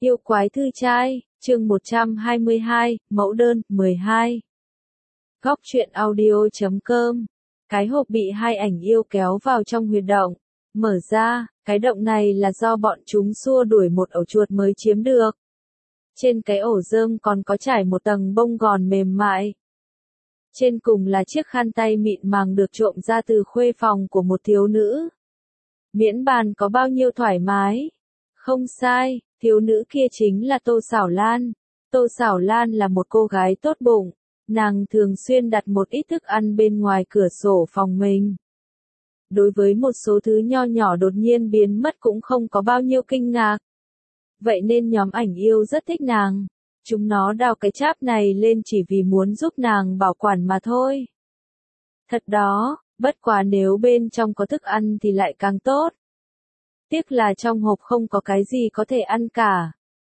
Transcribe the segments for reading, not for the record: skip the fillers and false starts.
Yêu quái thư trai, chương 122, mẫu đơn, 12. Góc truyện audio.com. Cái hộp bị hai ảnh yêu kéo vào trong huyệt động. Mở ra, cái động này là do bọn chúng xua đuổi một ổ chuột mới chiếm được. Trên cái ổ rơm còn có trải một tầng bông gòn mềm mại. Trên cùng là chiếc khăn tay mịn màng được trộm ra từ khuê phòng của một thiếu nữ. Miễn bàn có bao nhiêu thoải mái. Không sai, thiếu nữ kia chính là Tô Xảo Lan. Tô Xảo Lan là một cô gái tốt bụng. Nàng thường xuyên đặt một ít thức ăn bên ngoài cửa sổ phòng mình. Đối với một số thứ nho nhỏ đột nhiên biến mất cũng không có bao nhiêu kinh ngạc. Vậy nên nhóm ảnh yêu rất thích nàng. Chúng nó đào cái cháp này lên chỉ vì muốn giúp nàng bảo quản mà thôi. Thật đó, bất quá nếu bên trong có thức ăn thì lại càng tốt. Tiếc là trong hộp không có cái gì có thể ăn cả.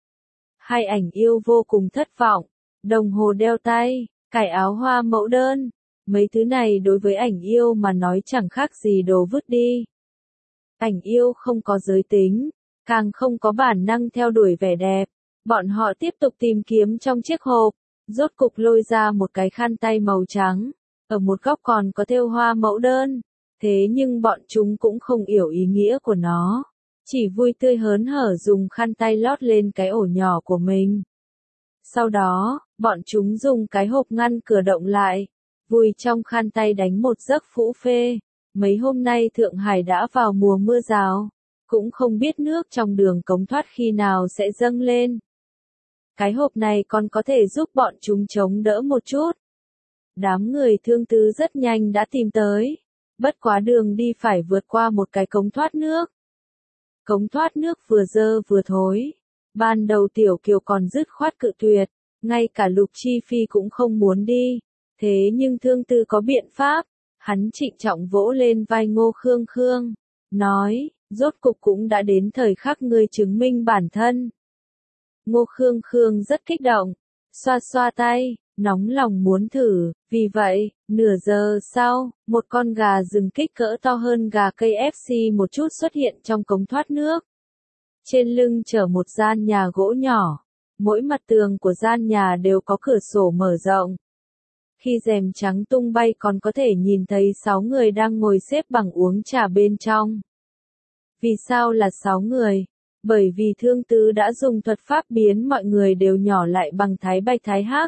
Hai ảnh yêu vô cùng thất vọng. Đồng hồ đeo tay, cài áo hoa mẫu đơn. Mấy thứ này đối với ảnh yêu mà nói chẳng khác gì đồ vứt đi. Ảnh yêu không có giới tính, càng không có bản năng theo đuổi vẻ đẹp. Bọn họ tiếp tục tìm kiếm trong chiếc hộp, rốt cục lôi ra một cái khăn tay màu trắng. Ở một góc còn có thêu hoa mẫu đơn. Thế nhưng bọn chúng cũng không hiểu ý nghĩa của nó. Chỉ vui tươi hớn hở dùng khăn tay lót lên cái ổ nhỏ của mình. Sau đó, bọn chúng dùng cái hộp ngăn cửa động lại. Vùi trong khăn tay đánh một giấc phũ phê. Mấy hôm nay Thượng Hải đã vào mùa mưa rào. Cũng không biết nước trong đường cống thoát khi nào sẽ dâng lên. Cái hộp này còn có thể giúp bọn chúng chống đỡ một chút. Đám người thương tứ rất nhanh đã tìm tới. Bất quá đường đi phải vượt qua một cái cống thoát nước. Cống thoát nước vừa dơ vừa thối. Ban đầu Tiểu Kiều còn dứt khoát cự tuyệt. Ngay cả Lục Chi Phi cũng không muốn đi. Thế nhưng thương tư có biện pháp. Hắn trịnh trọng vỗ lên vai Ngô Khương Khương. Nói, rốt cục cũng đã đến thời khắc ngươi chứng minh bản thân. Ngô Khương Khương rất kích động. Xoa xoa tay, nóng lòng muốn thử. Vì vậy, nửa giờ sau, một con gà rừng kích cỡ to hơn gà KFC một chút xuất hiện trong cống thoát nước. Trên lưng chở một gian nhà gỗ nhỏ. Mỗi mặt tường của gian nhà đều có cửa sổ mở rộng. Khi rèm trắng tung bay còn có thể nhìn thấy 6 người đang ngồi xếp bằng uống trà bên trong. Vì sao là 6 người? Bởi vì Thương Tứ đã dùng thuật pháp biến mọi người đều nhỏ lại bằng thái bạch thái hắc.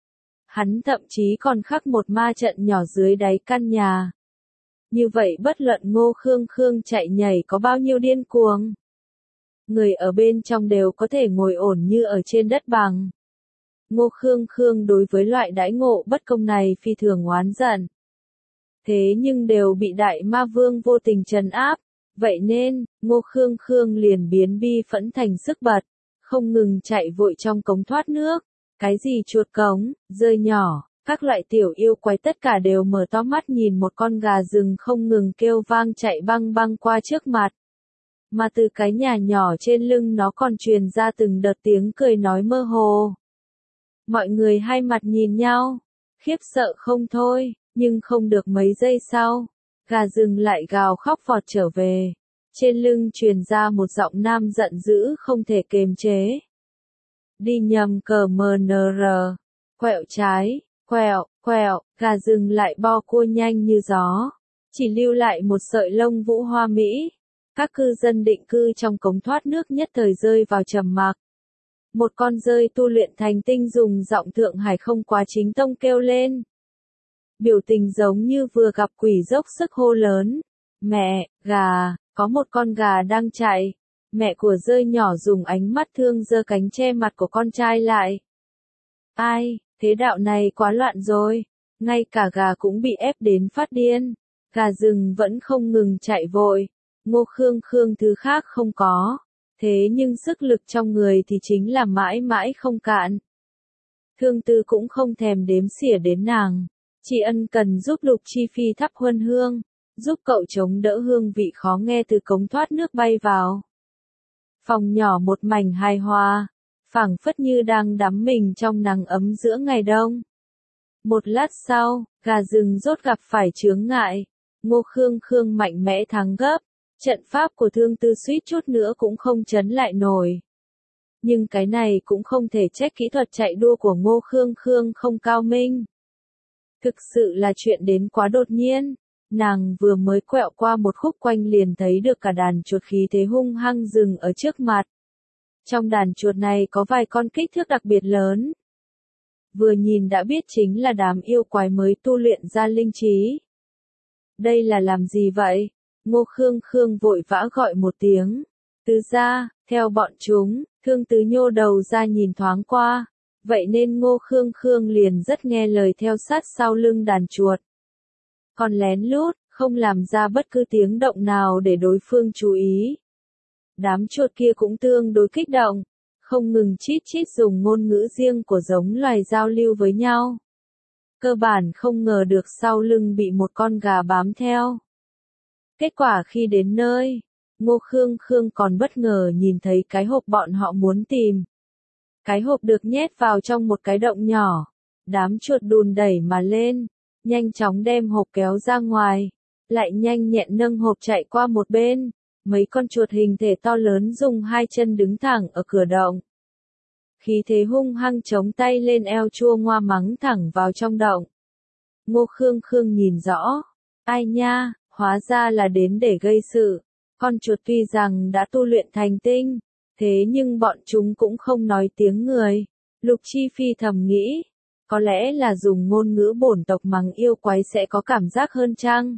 Hắn thậm chí còn khắc một ma trận nhỏ dưới đáy căn nhà. Như vậy bất luận Ngô Khương Khương chạy nhảy có bao nhiêu điên cuồng. Người ở bên trong đều có thể ngồi ổn như ở trên đất bằng. Ngô Khương Khương đối với loại đãi ngộ bất công này phi thường oán giận. Thế nhưng đều bị Đại Ma Vương vô tình trấn áp. Vậy nên, Ngô Khương Khương liền biến bi phẫn thành sức bật. Không ngừng chạy vội trong cống thoát nước. Cái gì chuột cống, rơi nhỏ, các loại tiểu yêu quái tất cả đều mở to mắt nhìn một con gà rừng không ngừng kêu vang chạy băng băng qua trước mặt. Mà từ cái nhà nhỏ trên lưng nó còn truyền ra từng đợt tiếng cười nói mơ hồ. Mọi người hai mặt nhìn nhau, khiếp sợ không thôi, nhưng không được mấy giây sau, gà rừng lại gào khóc vọt trở về. Trên lưng truyền ra một giọng nam giận dữ không thể kềm chế. Đi nhầm cờ MNR, quẹo trái, quẹo, gà rừng lại bo cua nhanh như gió. Chỉ lưu lại một sợi lông vũ hoa mỹ. Các cư dân định cư trong cống thoát nước nhất thời rơi vào trầm mặc. Một con dơi tu luyện thành tinh dùng giọng Thượng Hải không quá chính tông kêu lên. Biểu tình giống như vừa gặp quỷ dốc sức hô lớn. Mẹ, gà, có một con gà đang chạy. Mẹ của dơi nhỏ dùng ánh mắt thương giơ cánh che mặt của con trai lại. Ai, thế đạo này quá loạn rồi. Ngay cả gà cũng bị ép đến phát điên. Gà rừng vẫn không ngừng chạy vội. Ngô Khương Khương thứ khác không có. Thế nhưng sức lực trong người thì chính là mãi mãi không cạn. Thương Tư cũng không thèm đếm xỉa đến nàng. Chỉ ân cần giúp Lục Chi Phi thắp huân hương. Giúp cậu chống đỡ hương vị khó nghe từ cống thoát nước bay vào. Phòng nhỏ một mảnh hài hòa. Phảng phất như đang đắm mình trong nắng ấm giữa ngày đông. Một lát sau, gà rừng rốt gặp phải chướng ngại. Ngô Khương Khương mạnh mẽ thắng gấp. Trận pháp của Thương Tư suýt chút nữa cũng không trấn lại nổi. Nhưng cái này cũng không thể trách kỹ thuật chạy đua của Ngô Khương Khương không cao minh. Thực sự là chuyện đến quá đột nhiên, nàng vừa mới quẹo qua một khúc quanh liền thấy được cả đàn chuột khí thế hung hăng dừng ở trước mặt. Trong đàn chuột này có vài con kích thước đặc biệt lớn. Vừa nhìn đã biết chính là đám yêu quái mới tu luyện ra linh trí. Đây là làm gì vậy? Ngô Khương Khương vội vã gọi một tiếng. Tứ gia, theo bọn chúng, Thương Tứ nhô đầu ra nhìn thoáng qua. Vậy nên Ngô Khương Khương liền rất nghe lời theo sát sau lưng đàn chuột. Còn lén lút, không làm ra bất cứ tiếng động nào để đối phương chú ý. Đám chuột kia cũng tương đối kích động, không ngừng chít chít dùng ngôn ngữ riêng của giống loài giao lưu với nhau. Cơ bản không ngờ được sau lưng bị một con gà bám theo. Kết quả khi đến nơi, Ngô Khương Khương còn bất ngờ nhìn thấy cái hộp bọn họ muốn tìm. Cái hộp được nhét vào trong một cái động nhỏ. Đám chuột đùn đẩy mà lên, nhanh chóng đem hộp kéo ra ngoài, lại nhanh nhẹn nâng hộp chạy qua một bên. Mấy con chuột hình thể to lớn dùng hai chân đứng thẳng ở cửa động. Khí thế hung hăng chống tay lên eo chua ngoa mắng thẳng vào trong động. Ngô Khương Khương nhìn rõ. Ai nha, hóa ra là đến để gây sự. Con chuột tuy rằng đã tu luyện thành tinh, thế nhưng bọn chúng cũng không nói tiếng người. Lục Chi Phi thầm nghĩ, có lẽ là dùng ngôn ngữ bổn tộc mắng yêu quái sẽ có cảm giác hơn chăng?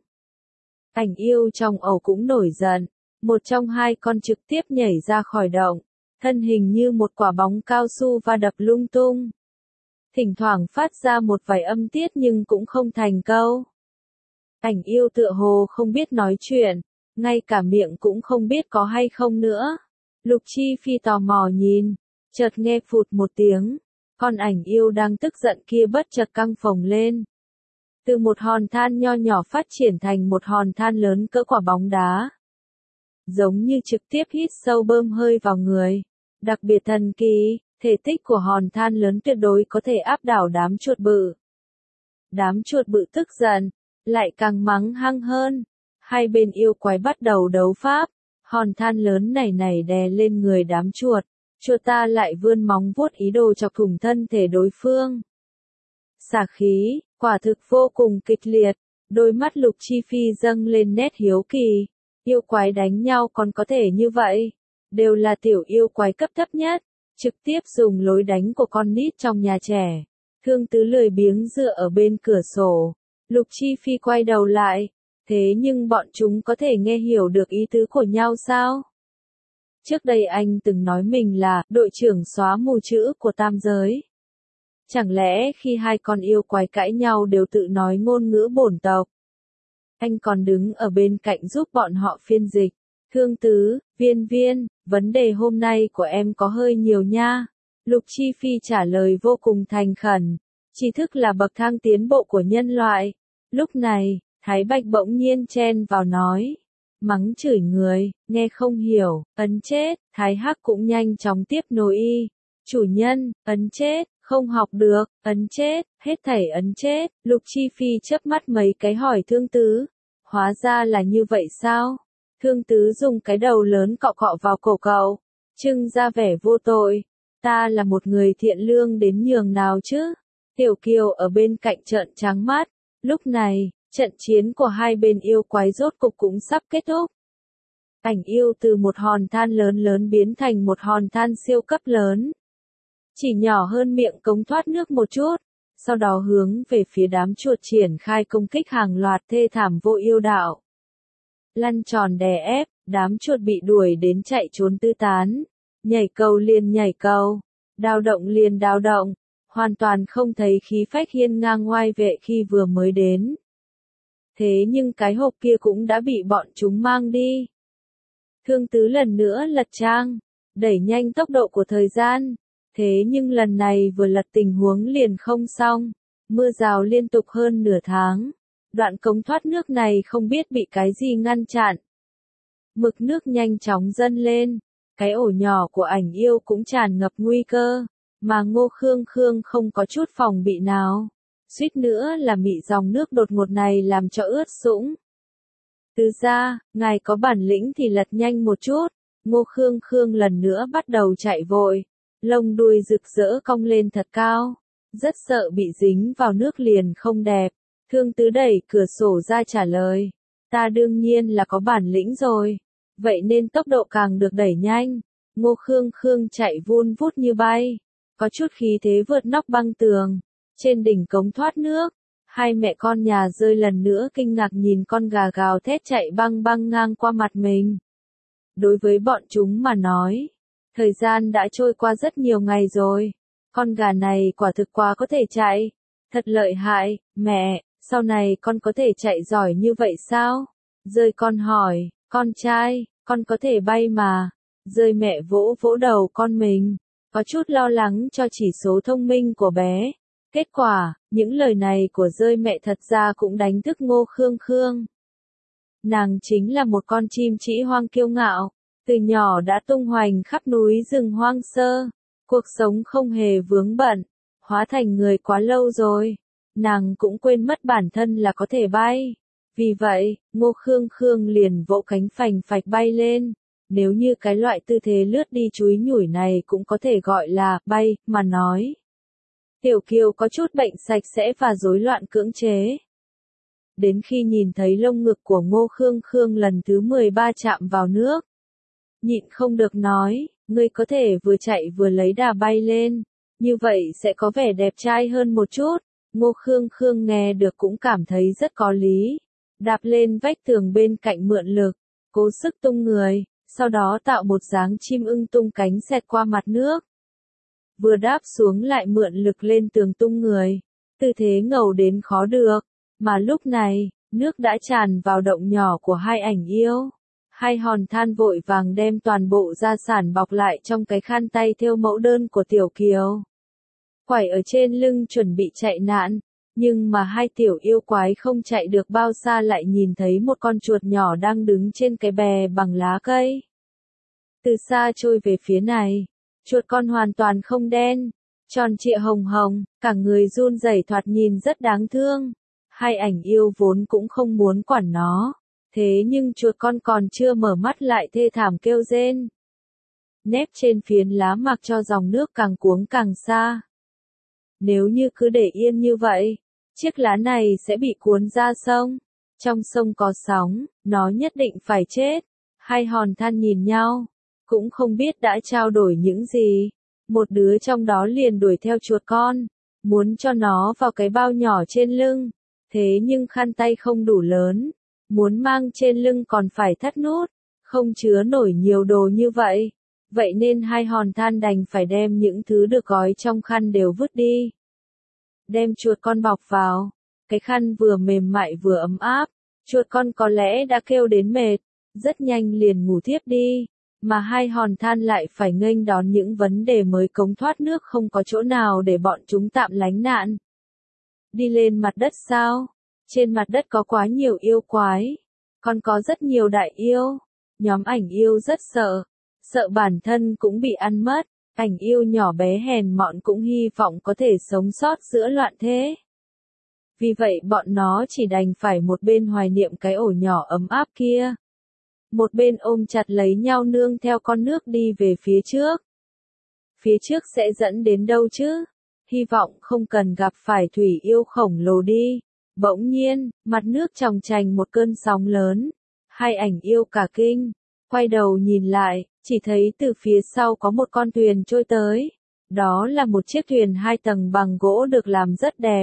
Ảnh yêu trong ổ cũng nổi giận, một trong hai con trực tiếp nhảy ra khỏi động, thân hình như một quả bóng cao su va đập lung tung. Thỉnh thoảng phát ra một vài âm tiết nhưng cũng không thành câu. Ảnh yêu tựa hồ không biết nói chuyện, ngay cả miệng cũng không biết có hay không nữa. Lục Chi Phi tò mò nhìn, chợt nghe phụt một tiếng, con ảnh yêu đang tức giận kia bất chợt căng phồng lên. Từ một hòn than nho nhỏ phát triển thành một hòn than lớn cỡ quả bóng đá. Giống như trực tiếp hít sâu bơm hơi vào người. Đặc biệt thần kỳ, thể tích của hòn than lớn tuyệt đối có thể áp đảo đám chuột bự. Đám chuột bự tức giận, lại càng mắng hăng hơn. Hai bên yêu quái bắt đầu đấu pháp. Hòn than lớn này đè lên người đám chuột. Chuột ta lại vươn móng vuốt ý đồ chọc thủng thân thể đối phương. Xả khí, quả thực vô cùng kịch liệt. Đôi mắt Lục Chi Phi dâng lên nét hiếu kỳ. Yêu quái đánh nhau còn có thể như vậy. Đều là tiểu yêu quái cấp thấp nhất. Trực tiếp dùng lối đánh của con nít trong nhà trẻ. Thương Tứ lười biếng dựa ở bên cửa sổ. Lục Chi Phi quay đầu lại. Thế nhưng bọn chúng có thể nghe hiểu được ý tứ của nhau sao? Trước đây anh từng nói mình là đội trưởng xóa mù chữ của tam giới. Chẳng lẽ khi hai con yêu quái cãi nhau đều tự nói ngôn ngữ bổn tộc? Anh còn đứng ở bên cạnh giúp bọn họ phiên dịch. Thương Tứ, Viên, vấn đề hôm nay của em có hơi nhiều nha. Lục Chi Phi trả lời vô cùng thành khẩn. Tri thức là bậc thang tiến bộ của nhân loại. Lúc này, Thái Bạch bỗng nhiên chen vào nói. Mắng chửi người, nghe không hiểu, ấn chết. Thái Hắc cũng nhanh chóng tiếp nối y. Chủ nhân, ấn chết, không học được, ấn chết, hết thảy ấn chết. Lục Chi Phi chớp mắt mấy cái hỏi Thương Tứ. Hóa ra là như vậy sao? Thương Tứ dùng cái đầu lớn cọ cọ vào cổ cậu, trưng ra vẻ vô tội. Ta là một người thiện lương đến nhường nào chứ? Tiểu Kiều ở bên cạnh trợn trắng mắt. Lúc này, trận chiến của hai bên yêu quái rốt cục cũng sắp kết thúc. Ảnh yêu từ một hòn than lớn biến thành một hòn than siêu cấp lớn. Chỉ nhỏ hơn miệng cống thoát nước một chút. Sau đó hướng về phía đám chuột triển khai công kích hàng loạt thê thảm vô yêu đạo. Lăn tròn đè ép, đám chuột bị đuổi đến chạy trốn tứ tán. Nhảy cầu liền nhảy cầu, đao động liền đao động, hoàn toàn không thấy khí phách hiên ngang ngoai vệ khi vừa mới đến. Thế nhưng cái hộp kia cũng đã bị bọn chúng mang đi. Thương Tứ lần nữa lật trang, đẩy nhanh tốc độ của thời gian. Thế nhưng lần này vừa lật tình huống liền không xong. Mưa rào liên tục hơn nửa tháng. Đoạn cống thoát nước này không biết bị cái gì ngăn chặn. Mực nước nhanh chóng dâng lên. Cái ổ nhỏ của ảnh yêu cũng tràn ngập nguy cơ. Mà Ngô Khương Khương không có chút phòng bị nào. Suýt nữa là bị dòng nước đột ngột này làm cho ướt sũng. Tứ gia, ngài có bản lĩnh thì lật nhanh một chút. Ngô Khương Khương lần nữa bắt đầu chạy vội. lông đuôi rực rỡ cong lên thật cao, rất sợ bị dính vào nước liền không đẹp. Thương Tứ đẩy cửa sổ ra trả lời, ta đương nhiên là có bản lĩnh rồi, vậy nên tốc độ càng được đẩy nhanh. Ngô Khương Khương chạy vun vút như bay, có chút khí thế vượt nóc băng tường, trên đỉnh cống thoát nước. Hai mẹ con nhà rơi lần nữa kinh ngạc nhìn con gà gào thét chạy băng băng ngang qua mặt mình. Đối với bọn chúng mà nói, thời gian đã trôi qua rất nhiều ngày rồi. Con gà này quả thực quá có thể chạy. Thật lợi hại, mẹ, sau này con có thể chạy giỏi như vậy sao? Rơi con hỏi, con trai, con có thể bay mà. Rơi mẹ vỗ vỗ đầu con mình, có chút lo lắng cho chỉ số thông minh của bé. Kết quả, những lời này của rơi mẹ thật ra cũng đánh thức Ngô Khương Khương. Nàng chính là một con chim trĩ hoang kiêu ngạo, từ nhỏ đã tung hoành khắp núi rừng hoang sơ, cuộc sống không hề vướng bận, hóa thành người quá lâu rồi, nàng cũng quên mất bản thân là có thể bay. Vì vậy, Ngô Khương Khương liền vỗ cánh phành phạch bay lên, nếu như cái loại tư thế lướt đi chúi nhủi này cũng có thể gọi là bay, mà nói. Tiểu Kiều có chút bệnh sạch sẽ và rối loạn cưỡng chế. Đến khi nhìn thấy lông ngực của Ngô Khương Khương lần thứ 13 chạm vào nước, nhịn không được nói, ngươi có thể vừa chạy vừa lấy đà bay lên, như vậy sẽ có vẻ đẹp trai hơn một chút. Ngô Khương Khương nghe được cũng cảm thấy rất có lý, đạp lên vách tường bên cạnh mượn lực, cố sức tung người, sau đó tạo một dáng chim ưng tung cánh xẹt qua mặt nước. Vừa đáp xuống lại mượn lực lên tường tung người, tư thế ngầu đến khó được, mà lúc này, nước đã tràn vào động nhỏ của hai ảnh yêu. Hai hòn than vội vàng đem toàn bộ gia sản bọc lại trong cái khăn tay thêu mẫu đơn của Tiểu Kiều. Quẩy ở trên lưng chuẩn bị chạy nạn, nhưng mà hai tiểu yêu quái không chạy được bao xa lại nhìn thấy một con chuột nhỏ đang đứng trên cái bè bằng lá cây. Từ xa trôi về phía này, chuột con hoàn toàn không đen, tròn trịa hồng hồng, cả người run rẩy thoạt nhìn rất đáng thương. Hai ảnh yêu vốn cũng không muốn quản nó, thế nhưng chuột con còn chưa mở mắt lại thê thảm kêu rên. Nép trên phiến lá mặc cho dòng nước càng cuống càng xa. Nếu như cứ để yên như vậy, chiếc lá này sẽ bị cuốn ra sông. Trong sông có sóng, nó nhất định phải chết. Hai hòn than nhìn nhau, cũng không biết đã trao đổi những gì. Một đứa trong đó liền đuổi theo chuột con, muốn cho nó vào cái bao nhỏ trên lưng. Thế nhưng khăn tay không đủ lớn, muốn mang trên lưng còn phải thắt nút, không chứa nổi nhiều đồ như vậy. Vậy nên hai hòn than đành phải đem những thứ được gói trong khăn đều vứt đi. Đem chuột con bọc vào, cái khăn vừa mềm mại vừa ấm áp, chuột con có lẽ đã kêu đến mệt, rất nhanh liền ngủ thiếp đi, mà hai hòn than lại phải nghênh đón những vấn đề mới. Cống thoát nước không có chỗ nào để bọn chúng tạm lánh nạn. Đi lên mặt đất sao? Trên mặt đất có quá nhiều yêu quái, còn có rất nhiều đại yêu. Nhóm ảnh yêu rất sợ, sợ bản thân cũng bị ăn mất. Ảnh yêu nhỏ bé hèn mọn cũng hy vọng có thể sống sót giữa loạn thế. Vì vậy bọn nó chỉ đành phải một bên hoài niệm cái ổ nhỏ ấm áp kia, một bên ôm chặt lấy nhau nương theo con nước đi về phía trước. Phía trước sẽ dẫn đến đâu chứ? Hy vọng không cần gặp phải thủy yêu khổng lồ đi. Bỗng nhiên, mặt nước tròng trành một cơn sóng lớn. Hai ảnh yêu cả kinh, quay đầu nhìn lại, chỉ thấy từ phía sau có một con thuyền trôi tới. Đó là một chiếc thuyền 2 tầng bằng gỗ được làm rất đẹp.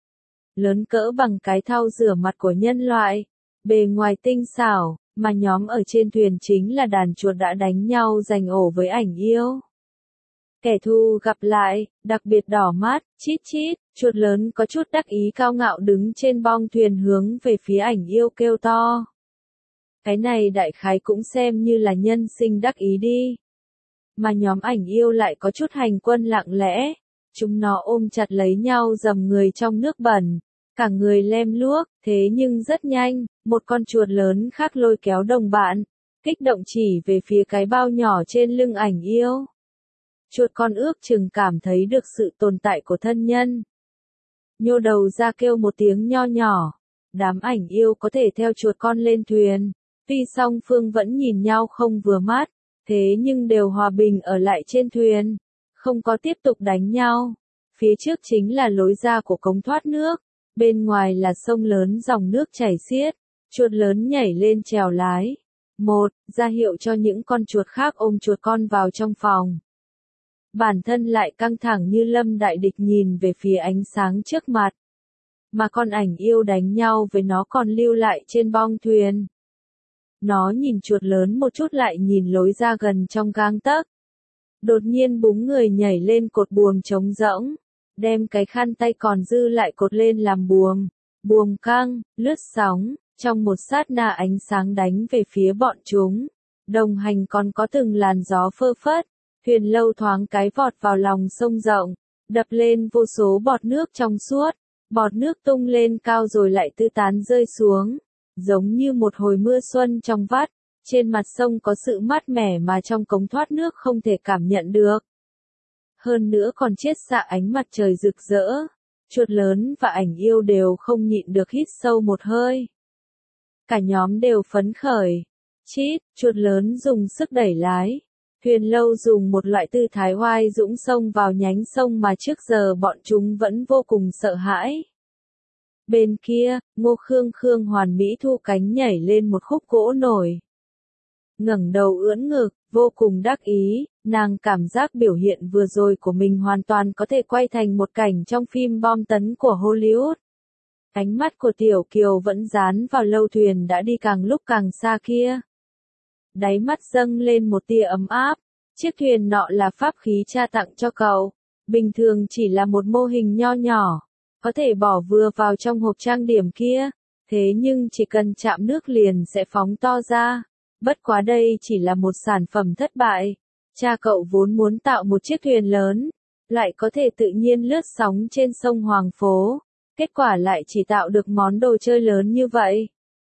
Lớn cỡ bằng cái thau rửa mặt của nhân loại. Bề ngoài tinh xảo, mà nhóm ở trên thuyền chính là đàn chuột đã đánh nhau giành ổ với ảnh yêu. Kẻ thù gặp lại, đặc biệt đỏ mắt, chít chít, chuột lớn có chút đắc ý cao ngạo đứng trên bong thuyền hướng về phía ảnh yêu kêu to. Cái này đại khái cũng xem như là nhân sinh đắc ý đi. Mà nhóm ảnh yêu lại có chút hành quân lặng lẽ, chúng nó ôm chặt lấy nhau dầm người trong nước bẩn, cả người lem luốc, thế nhưng rất nhanh, một con chuột lớn khác lôi kéo đồng bạn, kích động chỉ về phía cái bao nhỏ trên lưng ảnh yêu. Chuột con ước chừng cảm thấy được sự tồn tại của thân nhân. Nhô đầu ra kêu một tiếng nho nhỏ, đám ảnh yêu có thể theo chuột con lên thuyền, tuy song phương vẫn nhìn nhau không vừa mắt, thế nhưng đều hòa bình ở lại trên thuyền, không có tiếp tục đánh nhau. Phía trước chính là lối ra của cống thoát nước, bên ngoài là sông lớn dòng nước chảy xiết, chuột lớn nhảy lên chèo lái. Ra hiệu cho những con chuột khác ôm chuột con vào trong phòng. Bản thân lại căng thẳng như lâm đại địch nhìn về phía ánh sáng trước mặt. Mà con ảnh yêu đánh nhau với nó còn lưu lại trên bong thuyền. Nó nhìn chuột lớn một chút lại nhìn lối ra gần trong gang tấc. Đột nhiên búng người nhảy lên cột buồm trống rỗng, đem cái khăn tay còn dư lại cột lên làm buồm. Buồm căng, lướt sóng, trong một sát na ánh sáng đánh về phía bọn chúng. Đồng hành còn có từng làn gió phơ phất, thuyền lâu thoáng cái vọt vào lòng sông rộng, đập lên vô số bọt nước trong suốt. Bọt nước tung lên cao rồi lại tư tán rơi xuống, giống như một hồi mưa xuân trong vắt. Trên mặt sông có sự mát mẻ mà trong cống thoát nước không thể cảm nhận được. Hơn nữa còn chiết xạ ánh mặt trời rực rỡ. Chuột lớn và ảnh yêu đều không nhịn được hít sâu một hơi. Cả nhóm đều phấn khởi. Chít, chuột lớn dùng sức đẩy lái. Thuyền lâu dùng một loại tư thái oai dũng xông vào nhánh sông mà trước giờ bọn chúng vẫn vô cùng sợ hãi. Bên kia, Ngô Khương hoàn mỹ thu cánh nhảy lên một khúc gỗ nổi. Ngẩng đầu ưỡn ngực, vô cùng đắc ý, nàng cảm giác biểu hiện vừa rồi của mình hoàn toàn có thể quay thành một cảnh trong phim bom tấn của Hollywood. Ánh mắt của Tiểu Kiều vẫn dán vào lâu thuyền đã đi càng lúc càng xa kia. Đáy mắt dâng lên một tia ấm áp, chiếc thuyền nọ là pháp khí cha tặng cho cậu, bình thường chỉ là một mô hình nho nhỏ, có thể bỏ vừa vào trong hộp trang điểm kia, thế nhưng chỉ cần chạm nước liền sẽ phóng to ra. Bất quá đây chỉ là một sản phẩm thất bại. Cha cậu vốn muốn tạo một chiếc thuyền lớn, lại có thể tự nhiên lướt sóng trên sông Hoàng Phố. Kết quả lại chỉ tạo được món đồ chơi lớn như vậy.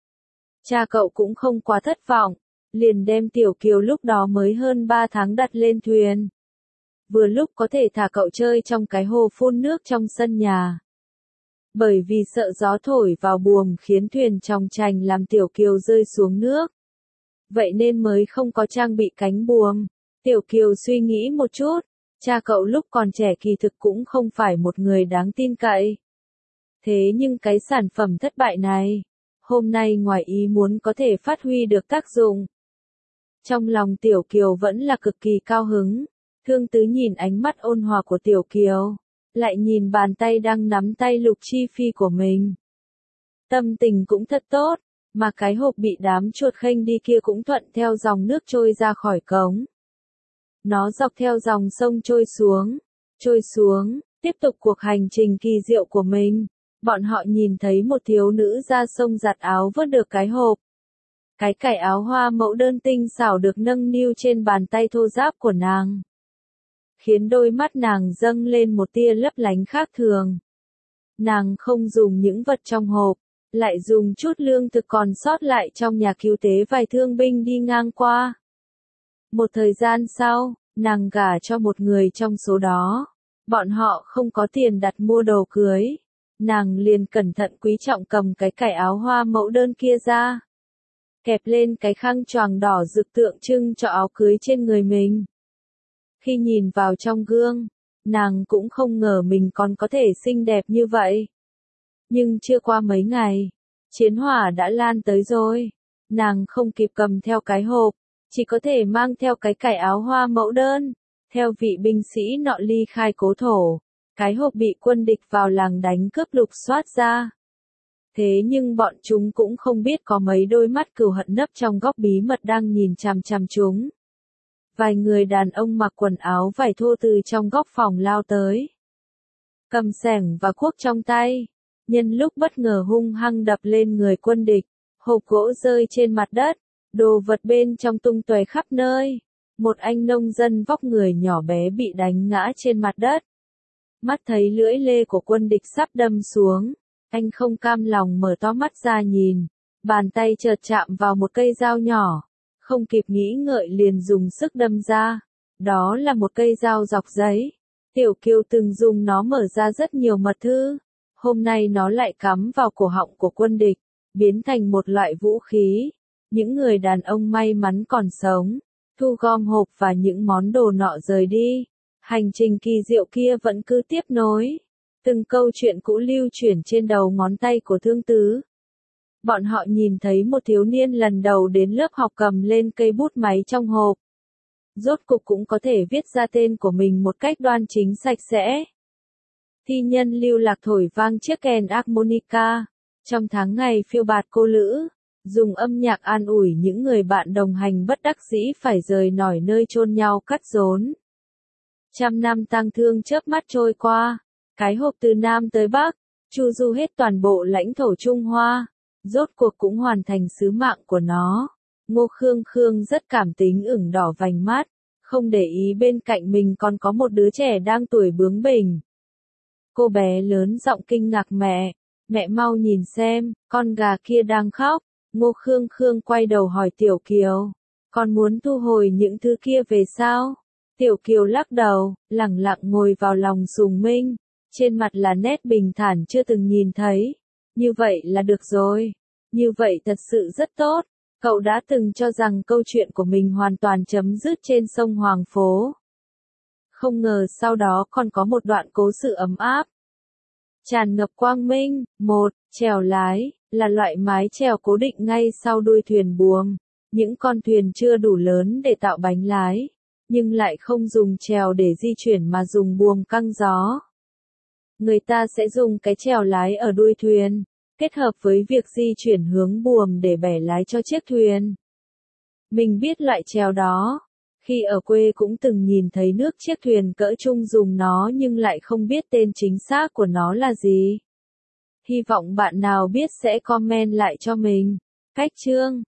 Cha cậu cũng không quá thất vọng, liền đem Tiểu Kiều lúc đó mới hơn 3 tháng đặt lên thuyền. Vừa lúc có thể thả cậu chơi trong cái hồ phun nước trong sân nhà. Bởi vì sợ gió thổi vào buồm khiến thuyền chòng chành làm Tiểu Kiều rơi xuống nước. Vậy nên mới không có trang bị cánh buồm. Tiểu Kiều suy nghĩ một chút, cha cậu lúc còn trẻ kỳ thực cũng không phải một người đáng tin cậy. Thế nhưng cái sản phẩm thất bại này, hôm nay ngoài ý muốn có thể phát huy được tác dụng. Trong lòng Tiểu Kiều vẫn là cực kỳ cao hứng, Thương Tứ nhìn ánh mắt ôn hòa của Tiểu Kiều, lại nhìn bàn tay đang nắm tay Lục Chi Phi của mình. Tâm tình cũng thật tốt, mà cái hộp bị đám chuột khênh đi kia cũng thuận theo dòng nước trôi ra khỏi cống. Nó dọc theo dòng sông trôi xuống, tiếp tục cuộc hành trình kỳ diệu của mình. Bọn họ nhìn thấy một thiếu nữ ra sông giặt áo vớt được cái hộp. Cái cải áo hoa mẫu đơn tinh xảo được nâng niu trên bàn tay thô ráp của nàng, khiến đôi mắt nàng dâng lên một tia lấp lánh khác thường. Nàng không dùng những vật trong hộp, lại dùng chút lương thực còn sót lại trong nhà cứu tế vài thương binh đi ngang qua. Một thời gian sau, nàng gả cho một người trong số đó. Bọn họ không có tiền đặt mua đồ cưới. Nàng liền cẩn thận quý trọng cầm cái cải áo hoa mẫu đơn kia ra, kẹp lên cái khăn choàng đỏ rực tượng trưng cho áo cưới trên người mình. Khi nhìn vào trong gương, nàng cũng không ngờ mình còn có thể xinh đẹp như vậy. Nhưng chưa qua mấy ngày, chiến hỏa đã lan tới rồi. Nàng không kịp cầm theo cái hộp, chỉ có thể mang theo cái cải áo hoa mẫu đơn. Theo vị binh sĩ nọ ly khai cố thổ, cái hộp bị quân địch vào làng đánh cướp lục soát ra. Thế nhưng bọn chúng cũng không biết có mấy đôi mắt cừu hận nấp trong góc bí mật đang nhìn chằm chằm chúng. Vài người đàn ông mặc quần áo vải thô từ trong góc phòng lao tới, cầm xẻng và cuốc trong tay, nhân lúc bất ngờ hung hăng đập lên người quân địch. Hộp gỗ rơi trên mặt đất, đồ vật bên trong tung tóe khắp nơi. Một anh nông dân vóc người nhỏ bé bị đánh ngã trên mặt đất. Mắt thấy lưỡi lê của quân địch sắp đâm xuống, anh không cam lòng mở to mắt ra nhìn, bàn tay chợt chạm vào một cây dao nhỏ, không kịp nghĩ ngợi liền dùng sức đâm ra. Đó là một cây dao dọc giấy. Tiểu Kiều từng dùng nó mở ra rất nhiều mật thư, hôm nay nó lại cắm vào cổ họng của quân địch, biến thành một loại vũ khí. Những người đàn ông may mắn còn sống, thu gom hộp và những món đồ nọ rời đi. Hành trình kỳ diệu kia vẫn cứ tiếp nối. Từng câu chuyện cũ lưu chuyển trên đầu ngón tay của Thương Tứ. Bọn họ nhìn thấy một thiếu niên lần đầu đến lớp học cầm lên cây bút máy trong hộp. Rốt cục cũng có thể viết ra tên của mình một cách đoan chính sạch sẽ. Thi nhân lưu lạc thổi vang chiếc kèn harmonica. Trong tháng ngày phiêu bạt cô lữ, dùng âm nhạc an ủi những người bạn đồng hành bất đắc dĩ phải rời nổi nơi chôn nhau cắt rốn. 100 năm tang thương chớp mắt trôi qua, cái hộp từ Nam tới Bắc, chu du hết toàn bộ lãnh thổ Trung Hoa, rốt cuộc cũng hoàn thành sứ mạng của nó. Ngô Khương Khương rất cảm tính ửng đỏ vành mắt, không để ý bên cạnh mình còn có một đứa trẻ đang tuổi bướng bỉnh. Cô bé lớn giọng kinh ngạc mẹ mau nhìn xem, con gà kia đang khóc. Ngô Khương Khương quay đầu hỏi Tiểu Kiều, con muốn thu hồi những thứ kia về sao? Tiểu Kiều lắc đầu, lẳng lặng ngồi vào lòng Sùng Minh, trên mặt là nét bình thản chưa từng nhìn thấy. Như vậy là được rồi, như vậy thật sự rất tốt. Cậu đã từng cho rằng câu chuyện của mình hoàn toàn chấm dứt trên sông Hoàng Phố. Không ngờ sau đó còn có một đoạn cố sự ấm áp. Tràn ngập quang minh. 1. Chèo lái, là loại mái chèo cố định ngay sau đuôi thuyền buồm. Những con thuyền chưa đủ lớn để tạo bánh lái, nhưng lại không dùng chèo để di chuyển mà dùng buồm căng gió. Người ta sẽ dùng cái chèo lái ở đuôi thuyền, kết hợp với việc di chuyển hướng buồm để bẻ lái cho chiếc thuyền. Mình biết loại chèo đó. Khi ở quê cũng từng nhìn thấy nước chiếc thuyền cỡ trung dùng nó nhưng lại không biết tên chính xác của nó là gì. Hy vọng bạn nào biết sẽ comment lại cho mình. Cách chương